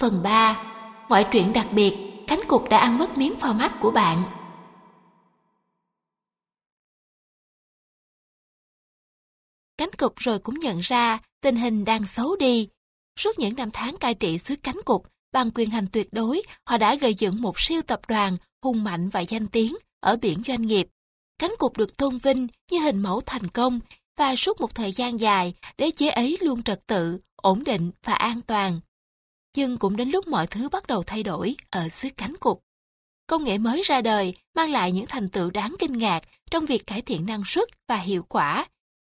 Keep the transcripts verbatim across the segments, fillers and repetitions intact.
Phần ba. Ngoại truyện đặc biệt, cánh cụt đã ăn mất miếng format của bạn. Cánh cụt rồi cũng nhận ra tình hình đang xấu đi. Suốt những năm tháng cai trị xứ cánh cụt, bằng quyền hành tuyệt đối, họ đã gây dựng một siêu tập đoàn hùng mạnh và danh tiếng ở biển doanh nghiệp. Cánh cụt được tôn vinh như hình mẫu thành công, và suốt một thời gian dài, đế chế ấy luôn trật tự, ổn định và an toàn. Nhưng cũng đến lúc mọi thứ bắt đầu thay đổi ở xứ cánh cụt. Công nghệ mới ra đời mang lại những thành tựu đáng kinh ngạc trong việc cải thiện năng suất và hiệu quả.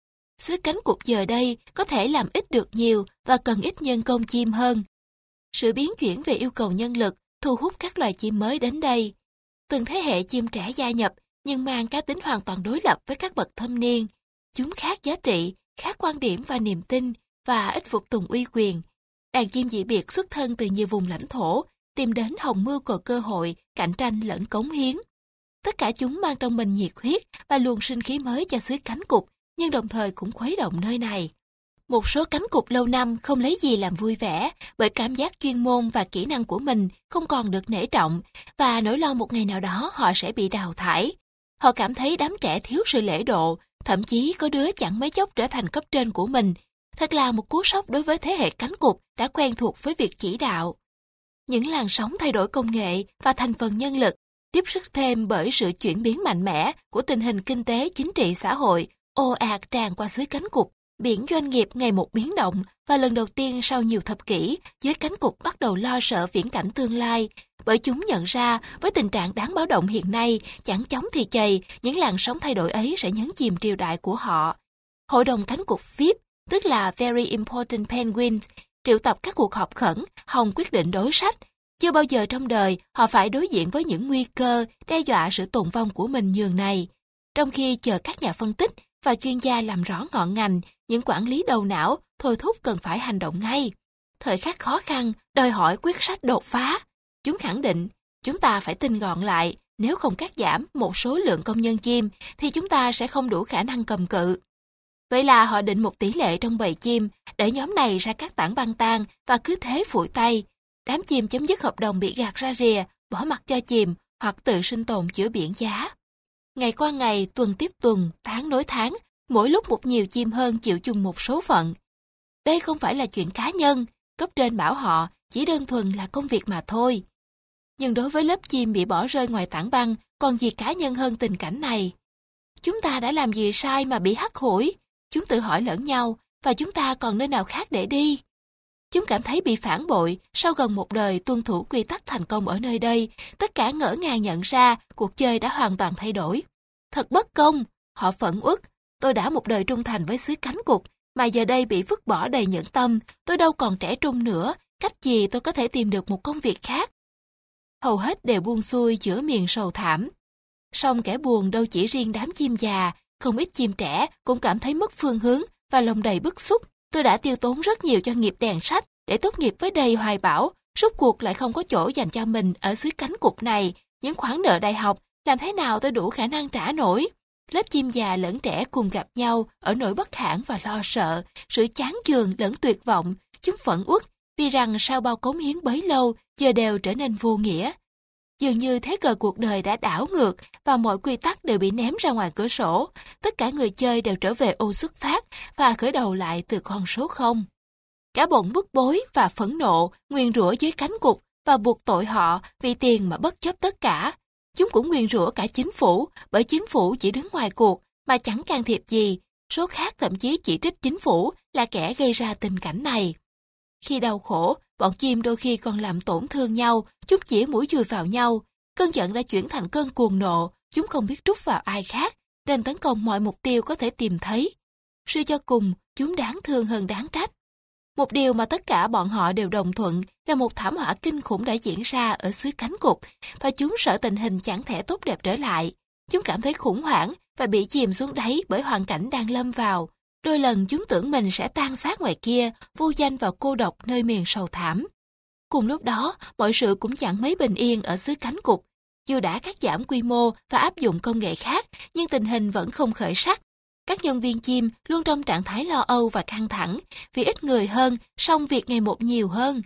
Xứ cánh cụt giờ đây có thể làm ít được nhiều và cần ít nhân công chim hơn. Sự biến chuyển về yêu cầu nhân lực thu hút các loài chim mới đến đây. Từng thế hệ chim trẻ gia nhập nhưng mang cá tính hoàn toàn đối lập với các bậc thâm niên. Chúng khác giá trị, khác quan điểm và niềm tin và ít phục tùng uy quyền. Đàn chim dị biệt xuất thân từ nhiều vùng lãnh thổ, tìm đến hồng mưu cầu cơ hội, cạnh tranh lẫn cống hiến. Tất cả chúng mang trong mình nhiệt huyết và luồng sinh khí mới cho xứ cánh cụt, nhưng đồng thời cũng khuấy động nơi này. Một số cánh cụt lâu năm không lấy gì làm vui vẻ, bởi cảm giác chuyên môn và kỹ năng của mình không còn được nể trọng, và nỗi lo một ngày nào đó họ sẽ bị đào thải. Họ cảm thấy đám trẻ thiếu sự lễ độ, thậm chí có đứa chẳng mấy chốc trở thành cấp trên của mình. Thật là một cú sốc đối với thế hệ cánh cụt đã quen thuộc với việc chỉ đạo. Những làn sóng thay đổi công nghệ và thành phần nhân lực, tiếp sức thêm bởi sự chuyển biến mạnh mẽ của tình hình kinh tế, chính trị, xã hội, ồ ạt tràn qua xứ cánh cụt. Biển doanh nghiệp ngày một biến động, và lần đầu tiên sau nhiều thập kỷ, giới cánh cụt bắt đầu lo sợ viễn cảnh tương lai, bởi chúng nhận ra với tình trạng đáng báo động hiện nay, chẳng chóng thì chày, những làn sóng thay đổi ấy sẽ nhấn chìm triều đại của họ. Hội đồng cánh cụt vê i pê, tức là Very Important Penguins, triệu tập các cuộc họp khẩn, hòng quyết định đối sách. Chưa bao giờ trong đời họ phải đối diện với những nguy cơ đe dọa sự tồn vong của mình nhường này. Trong khi chờ các nhà phân tích và chuyên gia làm rõ ngọn ngành, những quản lý đầu não thôi thúc cần phải hành động ngay. Thời khắc khó khăn đòi hỏi quyết sách đột phá. Chúng khẳng định, chúng ta phải tinh gọn lại, nếu không cắt giảm một số lượng công nhân chim thì chúng ta sẽ không đủ khả năng cầm cự. Vậy là họ định một tỷ lệ trong bầy chim, để nhóm này ra các tảng băng tan và cứ thế phủi tay. Đám chim chấm dứt hợp đồng bị gạt ra rìa, bỏ mặc cho chìm hoặc tự sinh tồn chữa biển giá. Ngày qua ngày, tuần tiếp tuần, tháng nối tháng, mỗi lúc một nhiều chim hơn chịu chung một số phận. Đây không phải là chuyện cá nhân, cấp trên bảo họ chỉ đơn thuần là công việc mà thôi. Nhưng đối với lớp chim bị bỏ rơi ngoài tảng băng, còn gì cá nhân hơn tình cảnh này? Chúng ta đã làm gì sai mà bị hắt hủi? Chúng tự hỏi lẫn nhau, và chúng ta còn nơi nào khác để đi? Chúng cảm thấy bị phản bội sau gần một đời tuân thủ quy tắc thành công ở nơi đây. Tất cả ngỡ ngàng nhận ra cuộc chơi đã hoàn toàn thay đổi. Thật bất công, họ phẫn uất. Tôi đã một đời trung thành với xứ cánh cụt, mà giờ đây bị vứt bỏ đầy nhẫn tâm. Tôi đâu còn trẻ trung nữa, cách gì tôi có thể tìm được một công việc khác? Hầu hết đều buông xuôi giữa miền sầu thảm. Song kẻ buồn đâu chỉ riêng đám chim già, không ít chim trẻ cũng cảm thấy mất phương hướng và lòng đầy bức xúc. Tôi đã tiêu tốn rất nhiều cho nghiệp đèn sách để tốt nghiệp với đầy hoài bão, rốt cuộc lại không có chỗ dành cho mình ở xứ cánh cụt này. Những khoản nợ đại học, làm thế nào tôi đủ khả năng trả nổi? Lớp chim già lẫn trẻ cùng gặp nhau ở nỗi bất hãn và lo sợ, sự chán chường lẫn tuyệt vọng. Chúng phẫn uất vì rằng sau bao cống hiến bấy lâu giờ đều trở nên vô nghĩa. Dường như thế cờ cuộc đời đã đảo ngược và mọi quy tắc đều bị ném ra ngoài cửa sổ. Tất cả người chơi đều trở về ô xuất phát và khởi đầu lại từ con số không. Cả bọn bức bối và phẫn nộ, nguyền rủa dưới cánh cụt và buộc tội họ vì tiền mà bất chấp tất cả. Chúng cũng nguyền rủa cả chính phủ, bởi chính phủ chỉ đứng ngoài cuộc mà chẳng can thiệp gì. Số khác thậm chí chỉ trích chính phủ là kẻ gây ra tình cảnh này. Khi đau khổ, bọn chim đôi khi còn làm tổn thương nhau, chúng chỉ mũi dùi vào nhau. Cơn giận đã chuyển thành cơn cuồng nộ, chúng không biết trút vào ai khác, nên tấn công mọi mục tiêu có thể tìm thấy. Suy cho cùng, chúng đáng thương hơn đáng trách. Một điều mà tất cả bọn họ đều đồng thuận là một thảm họa kinh khủng đã diễn ra ở xứ cánh cụt, và chúng sợ tình hình chẳng thể tốt đẹp trở lại. Chúng cảm thấy khủng hoảng và bị chìm xuống đáy bởi hoàn cảnh đang lâm vào. Đôi lần chúng tưởng mình sẽ tan xác ngoài kia, vô danh và cô độc nơi miền sầu thảm. Cùng lúc đó, mọi sự cũng chẳng mấy bình yên ở xứ cánh cụt. Dù đã cắt giảm quy mô và áp dụng công nghệ khác, nhưng tình hình vẫn không khởi sắc. Các nhân viên chim luôn trong trạng thái lo âu và căng thẳng, vì ít người hơn, song việc ngày một nhiều hơn.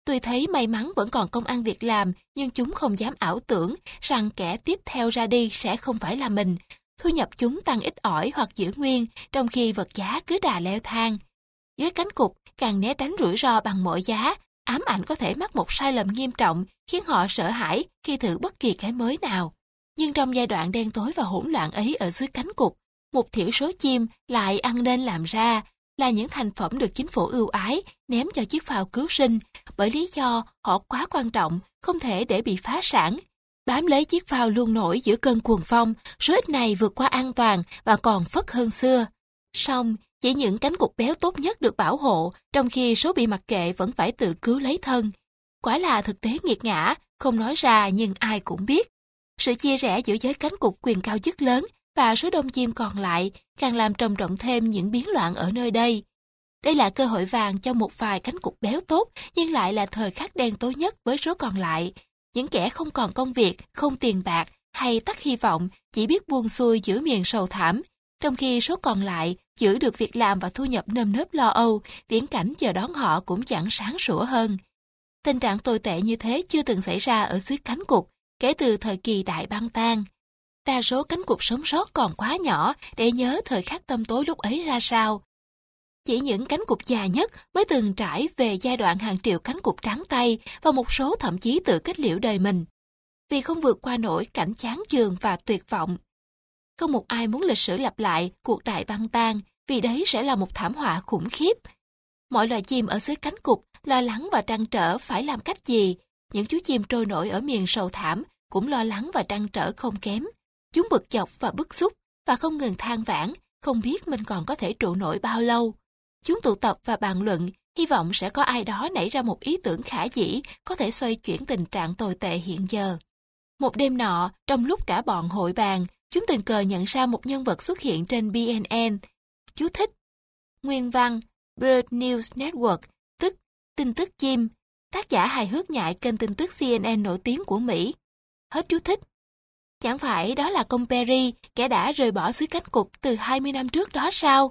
Tuy thấy may mắn vẫn còn công ăn việc làm, nhưng chúng không dám ảo tưởng rằng kẻ tiếp theo ra đi sẽ không phải là mình. Thu nhập chúng tăng ít ỏi hoặc giữ nguyên, trong khi vật giá cứ đà leo thang. Với cánh cụt, càng né tránh rủi ro bằng mọi giá, ám ảnh có thể mắc một sai lầm nghiêm trọng, khiến họ sợ hãi khi thử bất kỳ cái mới nào. Nhưng trong giai đoạn đen tối và hỗn loạn ấy ở dưới cánh cụt, một thiểu số chim lại ăn nên làm ra, là những thành phẩm được chính phủ ưu ái ném cho chiếc phao cứu sinh, bởi lý do họ quá quan trọng, không thể để bị phá sản. Bám lấy chiếc phao luôn nổi giữa cơn cuồng phong, số ít này vượt qua an toàn và còn phất hơn xưa. Song, chỉ những cánh cụt béo tốt nhất được bảo hộ, trong khi số bị mặc kệ vẫn phải tự cứu lấy thân. Quả là thực tế nghiệt ngã, không nói ra nhưng ai cũng biết. Sự chia rẽ giữa giới cánh cụt quyền cao chức lớn và số đông chim còn lại càng làm trầm trọng thêm những biến loạn ở nơi đây. Đây là cơ hội vàng cho một vài cánh cụt béo tốt, nhưng lại là thời khắc đen tối nhất với số còn lại. Những kẻ không còn công việc, không tiền bạc hay tắt hy vọng, chỉ biết buông xuôi giữa miền sầu thảm, trong khi số còn lại giữ được việc làm và thu nhập nơm nớp lo âu, viễn cảnh chờ đón họ cũng chẳng sáng sủa hơn. Tình trạng tồi tệ như thế chưa từng xảy ra ở dưới cánh cụt kể từ thời kỳ đại băng tan. Đa số cánh cụt sống sót còn quá nhỏ để nhớ thời khắc tăm tối lúc ấy ra sao. Chỉ những cánh cụt già nhất mới từng trải về giai đoạn hàng triệu cánh cụt trắng tay, và một số thậm chí tự kết liễu đời mình, vì không vượt qua nổi cảnh chán chường và tuyệt vọng. Không một ai muốn lịch sử lặp lại cuộc đại băng tan, vì đấy sẽ là một thảm họa khủng khiếp. Mọi loài chim ở dưới cánh cụt lo lắng và trăn trở phải làm cách gì. Những chú chim trôi nổi ở miền sầu thảm cũng lo lắng và trăn trở không kém. Chúng bực chọc và bức xúc và không ngừng than vãn, không biết mình còn có thể trụ nổi bao lâu. Chúng tụ tập và bàn luận, hy vọng sẽ có ai đó nảy ra một ý tưởng khả dĩ có thể xoay chuyển tình trạng tồi tệ hiện giờ. Một đêm nọ, trong lúc cả bọn hội bàn, chúng tình cờ nhận ra một nhân vật xuất hiện trên B N N. Chú thích: Nguyên văn Bird News Network, tức tin tức chim, tác giả hài hước nhại kênh tin tức C N N nổi tiếng của Mỹ. Hết chú thích. Chẳng phải đó là công Perry, kẻ đã rời bỏ xứ cánh cụt từ hai mươi năm trước đó sao?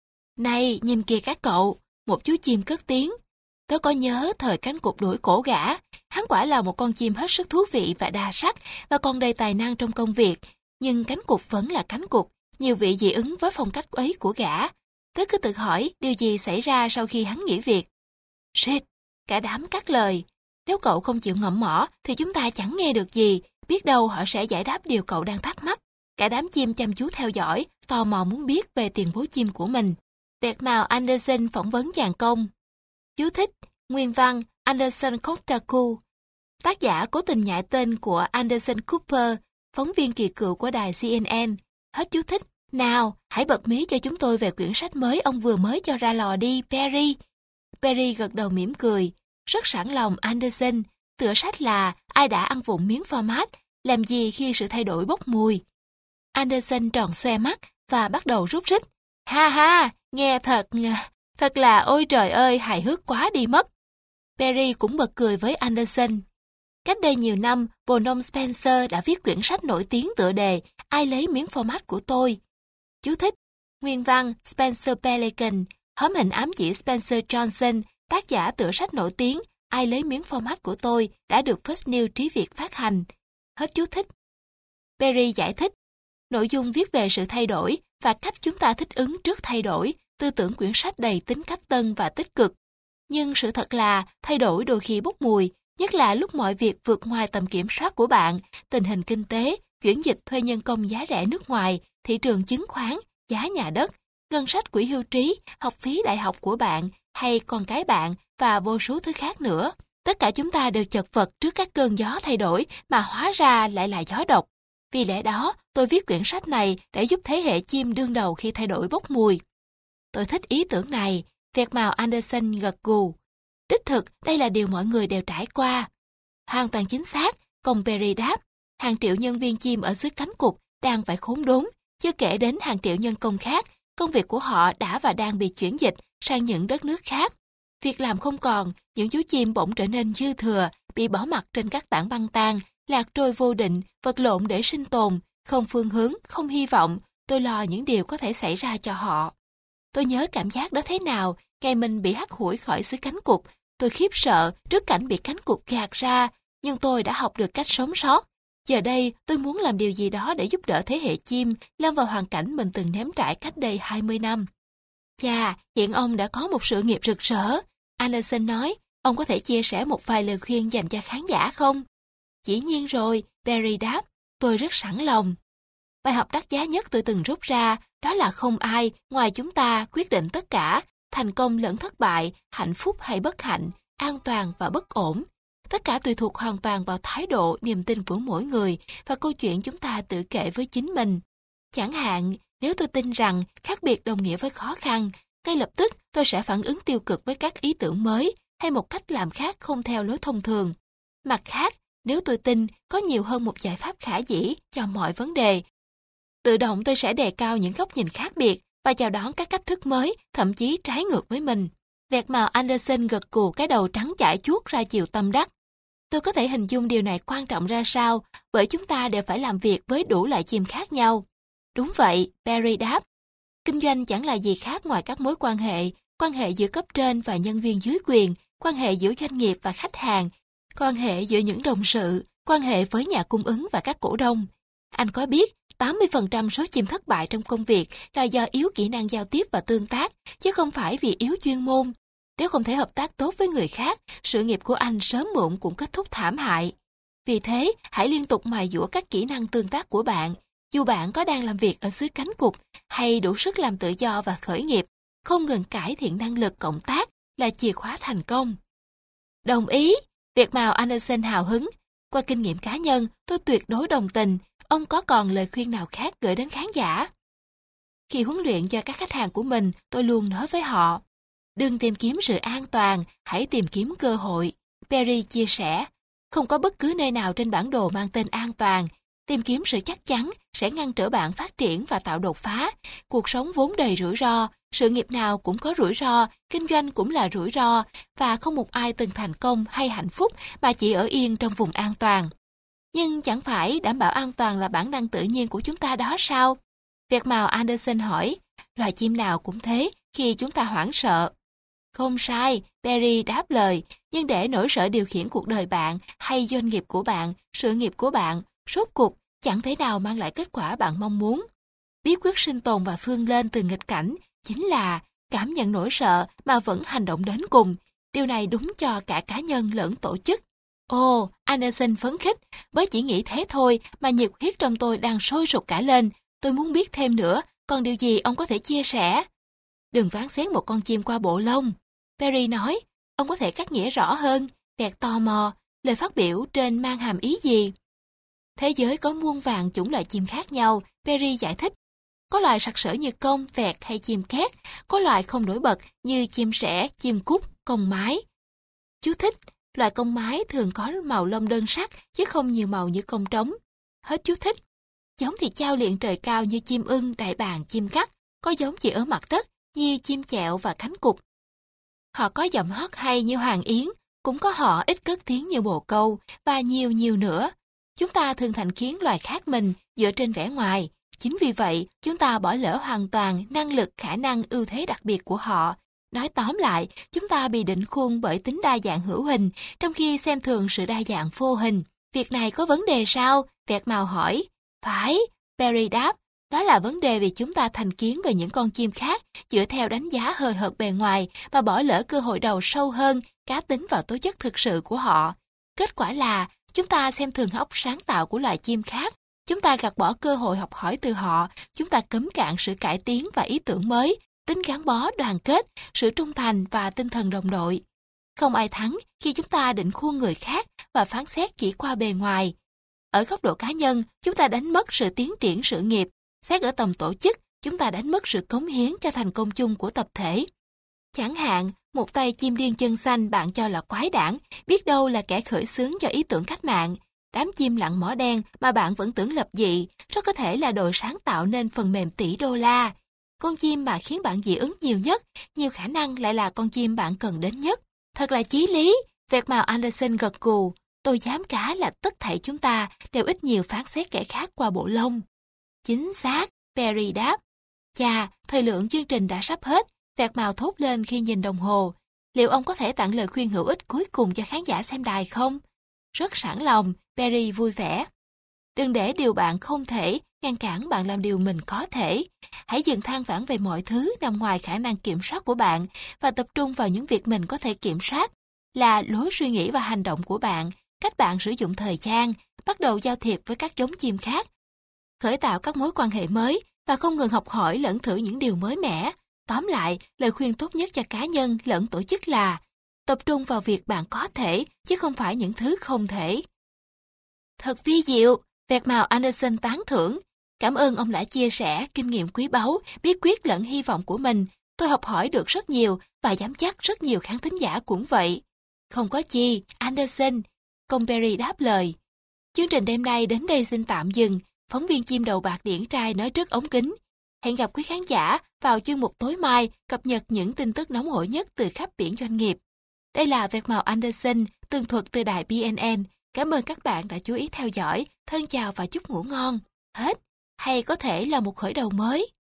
Này, nhìn kìa các cậu, một chú chim cất tiếng. Tớ có nhớ thời cánh cụt đuổi cổ gã, hắn quả là một con chim hết sức thú vị và đa sắc, và còn đầy tài năng trong công việc, nhưng cánh cụt vẫn là cánh cụt, nhiều vị dị ứng với phong cách ấy của gã. Tớ cứ tự hỏi điều gì xảy ra sau khi hắn nghỉ việc. Shit, cả đám cắt lời. Nếu cậu không chịu ngậm mỏ thì chúng ta chẳng nghe được gì, biết đâu họ sẽ giải đáp điều cậu đang thắc mắc. Cả đám chim chăm chú theo dõi, tò mò muốn biết về tiền bối chim của mình. Vẹt mào Anderson phỏng vấn chàng công. Chú thích: Nguyên văn Anderson Kotaku. Tác giả cố tình nhại tên của Anderson Cooper, phóng viên kỳ cựu của đài C N N. Hết chú thích. Nào, hãy bật mí cho chúng tôi về quyển sách mới ông vừa mới cho ra lò đi, Perry. Perry gật đầu mỉm cười. Rất sẵn lòng, Anderson. Tựa sách là Ai đã ăn vụng miếng format, làm gì khi sự thay đổi bốc mùi. Anderson tròn xoe mắt và bắt đầu rút rít. Ha ha, nghe thật, thật là ôi trời ơi, hài hước quá đi mất. Perry cũng bật cười với Anderson. Cách đây nhiều năm, bồ nông Spencer đã viết quyển sách nổi tiếng tựa đề Ai lấy miếng format của tôi. Chú thích: Nguyên văn Spencer Pelican, hóm hình ám chỉ Spencer Johnson, tác giả tựa sách nổi tiếng Ai lấy miếng format của tôi, đã được First News Trí Việt phát hành. Hết chú thích. Perry giải thích, nội dung viết về sự thay đổi và cách chúng ta thích ứng trước thay đổi, tư tưởng quyển sách đầy tính cách tân và tích cực. Nhưng sự thật là thay đổi đôi khi bốc mùi, nhất là lúc mọi việc vượt ngoài tầm kiểm soát của bạn, tình hình kinh tế, chuyển dịch thuê nhân công giá rẻ nước ngoài, thị trường chứng khoán, giá nhà đất, ngân sách quỹ hưu trí, học phí đại học của bạn hay con cái bạn và vô số thứ khác nữa. Tất cả chúng ta đều chật vật trước các cơn gió thay đổi mà hóa ra lại là gió độc. Vì lẽ đó, tôi viết quyển sách này để giúp thế hệ chim đương đầu khi thay đổi bốc mùi. Tôi thích ý tưởng này, Vẹt mào Anderson gật gù. Đích thực, đây là điều mọi người đều trải qua. Hoàn toàn chính xác, công Perry đáp. Hàng triệu nhân viên chim ở dưới cánh cụt đang phải khốn đốn, chưa kể đến hàng triệu nhân công khác. Công việc của họ đã và đang bị chuyển dịch sang những đất nước khác. Việc làm không còn, những chú chim bỗng trở nên dư thừa, bị bỏ mặc trên các tảng băng tan, lạc trôi vô định, vật lộn để sinh tồn, không phương hướng, không hy vọng. Tôi lo những điều có thể xảy ra cho họ. Tôi nhớ cảm giác đó thế nào, ngày mình bị hắt hủi khỏi xứ cánh cụt, Tôi khiếp sợ trước cảnh bị cánh cụt gạt ra, nhưng tôi đã học được cách sống sót. Giờ đây, tôi muốn làm điều gì đó để giúp đỡ thế hệ chim lâm vào hoàn cảnh mình từng nếm trải cách đây hai mươi năm. Chà, hiện ông đã có một sự nghiệp rực rỡ. Anderson nói, ông có thể chia sẻ một vài lời khuyên dành cho khán giả không? Dĩ nhiên rồi, Perry đáp, tôi rất sẵn lòng. Bài học đắt giá nhất tôi từng rút ra, đó là không ai ngoài chúng ta quyết định tất cả, thành công lẫn thất bại, hạnh phúc hay bất hạnh, an toàn và bất ổn. Tất cả tùy thuộc hoàn toàn vào thái độ, niềm tin của mỗi người và câu chuyện chúng ta tự kể với chính mình. Chẳng hạn, nếu tôi tin rằng khác biệt đồng nghĩa với khó khăn, ngay lập tức tôi sẽ phản ứng tiêu cực với các ý tưởng mới hay một cách làm khác không theo lối thông thường. Mặt khác, nếu tôi tin có nhiều hơn một giải pháp khả dĩ cho mọi vấn đề, tự động tôi sẽ đề cao những góc nhìn khác biệt và chào đón các cách thức mới, thậm chí trái ngược với mình. Vẹt màu Anderson gật gù cái đầu trắng chải chuốt ra chiều tâm đắc. Tôi có thể hình dung điều này quan trọng ra sao, bởi chúng ta đều phải làm việc với đủ loại chim khác nhau. Đúng vậy, Perry đáp. Kinh doanh chẳng là gì khác ngoài các mối quan hệ, quan hệ giữa cấp trên và nhân viên dưới quyền, quan hệ giữa doanh nghiệp và khách hàng, quan hệ giữa những đồng sự, quan hệ với nhà cung ứng và các cổ đông. Anh có biết, tám mươi phần trăm số chim thất bại trong công việc là do yếu kỹ năng giao tiếp và tương tác, chứ không phải vì yếu chuyên môn. Nếu không thể hợp tác tốt với người khác, sự nghiệp của anh sớm muộn cũng kết thúc thảm hại. Vì thế, hãy liên tục mài dũa các kỹ năng tương tác của bạn, dù bạn có đang làm việc ở xứ cánh cụt hay đủ sức làm tự do và khởi nghiệp, không ngừng cải thiện năng lực cộng tác là chìa khóa thành công. Đồng ý, Việt màu Anderson hào hứng. Qua kinh nghiệm cá nhân, tôi tuyệt đối đồng tình. Ông có còn lời khuyên nào khác gửi đến khán giả? Khi huấn luyện cho các khách hàng của mình, tôi luôn nói với họ, đừng tìm kiếm sự an toàn, hãy tìm kiếm cơ hội. Perry chia sẻ, không có bất cứ nơi nào trên bản đồ mang tên an toàn. Tìm kiếm sự chắc chắn sẽ ngăn trở bạn phát triển và tạo đột phá. Cuộc sống vốn đầy rủi ro, sự nghiệp nào cũng có rủi ro, kinh doanh cũng là rủi ro, và không một ai từng thành công hay hạnh phúc mà chỉ ở yên trong vùng an toàn. Nhưng chẳng phải đảm bảo an toàn là bản năng tự nhiên của chúng ta đó sao? Vẹt màu Anderson hỏi, loài chim nào cũng thế khi chúng ta hoảng sợ. Không sai, Perry đáp lời, nhưng để nỗi sợ điều khiển cuộc đời bạn hay doanh nghiệp của bạn, sự nghiệp của bạn, rốt cuộc chẳng thể nào mang lại kết quả bạn mong muốn. Bí quyết sinh tồn và vươn lên từ nghịch cảnh chính là cảm nhận nỗi sợ mà vẫn hành động đến cùng. Điều này đúng cho cả cá nhân lẫn tổ chức. Ồ, Anderson phấn khích, bởi chỉ nghĩ thế thôi mà nhiệt huyết trong tôi đang sôi sục cả lên. Tôi muốn biết thêm nữa, còn điều gì ông có thể chia sẻ? Đừng ván xét một con chim qua bộ lông. Perry nói, ông có thể cắt nghĩa rõ hơn. Vẹt tò mò, lời phát biểu trên mang hàm ý gì? Thế giới có muôn vàn chủng loại chim khác nhau, Perry giải thích. Có loài sặc sỡ như công, vẹt hay chim két, có loài không nổi bật như chim sẻ, chim cút, công mái. Chú thích, loài công mái thường có màu lông đơn sắc chứ không nhiều màu như công trống. Hết chú thích. Giống thì chao liệng trời cao như chim ưng, đại bàng, chim cắt, có giống chỉ ở mặt đất như chim chẹo và cánh cụt. Họ có giọng hót hay như hoàng yến, cũng có họ ít cất tiếng như bồ câu, và nhiều nhiều nữa. Chúng ta thường thành kiến loài khác mình dựa trên vẻ ngoài. Chính vì vậy, chúng ta bỏ lỡ hoàn toàn năng lực, khả năng, ưu thế đặc biệt của họ. Nói tóm lại, chúng ta bị định khuôn bởi tính đa dạng hữu hình, trong khi xem thường sự đa dạng vô hình. Việc này có vấn đề sao? Vẹt màu hỏi. Phải, Perry đáp. Đó là vấn đề vì chúng ta thành kiến về những con chim khác dựa theo đánh giá hời hợt bề ngoài và bỏ lỡ cơ hội đầu sâu hơn, cá tính và tố chất thực sự của họ. Kết quả là, chúng ta xem thường óc sáng tạo của loài chim khác. Chúng ta gạt bỏ cơ hội học hỏi từ họ, chúng ta cấm cản sự cải tiến và ý tưởng mới, tính gắn bó, đoàn kết, sự trung thành và tinh thần đồng đội. Không ai thắng khi chúng ta định khuôn người khác và phán xét chỉ qua bề ngoài. Ở góc độ cá nhân, chúng ta đánh mất sự tiến triển sự nghiệp. Xét ở tầm tổ chức, chúng ta đánh mất sự cống hiến cho thành công chung của tập thể. Chẳng hạn, một tay chim điên chân xanh bạn cho là quái đản, biết đâu là kẻ khởi xướng cho ý tưởng cách mạng. Đám chim lặn mỏ đen mà bạn vẫn tưởng lập dị, rất có thể là đội sáng tạo nên phần mềm tỷ đô la. Con chim mà khiến bạn dị ứng nhiều nhất, nhiều khả năng lại là con chim bạn cần đến nhất. Thật là chí lý, Vẹt màu Anderson gật gù. Tôi dám cá là tất thảy chúng ta đều ít nhiều phán xét kẻ khác qua bộ lông. Chính xác, Perry đáp. Chà, thời lượng chương trình đã sắp hết, Vẹt màu thốt lên khi nhìn đồng hồ. liệu ông có thể tặng lời khuyên hữu ích cuối cùng cho khán giả xem đài không? Rất sẵn lòng, Perry vui vẻ. Đừng để điều bạn không thể ngăn cản bạn làm điều mình có thể. Hãy dừng than vãn về mọi thứ nằm ngoài khả năng kiểm soát của bạn và tập trung vào những việc mình có thể kiểm soát, là lối suy nghĩ và hành động của bạn, cách bạn sử dụng thời gian, bắt đầu giao thiệp với các giống chim khác, khởi tạo các mối quan hệ mới và không ngừng học hỏi lẫn thử những điều mới mẻ. Tóm lại, lời khuyên tốt nhất cho cá nhân lẫn tổ chức là tập trung vào việc bạn có thể, chứ không phải những thứ không thể. Thật vi diệu, Vẹt-mào Anderson tán thưởng. Cảm ơn ông đã chia sẻ kinh nghiệm quý báu, bí quyết lẫn hy vọng của mình. Tôi học hỏi được rất nhiều và dám chắc rất nhiều khán thính giả cũng vậy. Không có chi, Anderson, công Perry đáp lời. Chương trình đêm nay đến đây xin tạm dừng. Phóng viên chim đầu bạc điển trai nói trước ống kính. Hẹn gặp quý khán giả vào chuyên mục tối mai cập nhật những tin tức nóng hổi nhất từ khắp biển doanh nghiệp. Đây là Vẹt-mào Anderson, tường thuật từ đài bê en en. Cảm ơn các bạn đã chú ý theo dõi. Thân chào và chúc ngủ ngon. Hết. Hay có thể là một khởi đầu mới.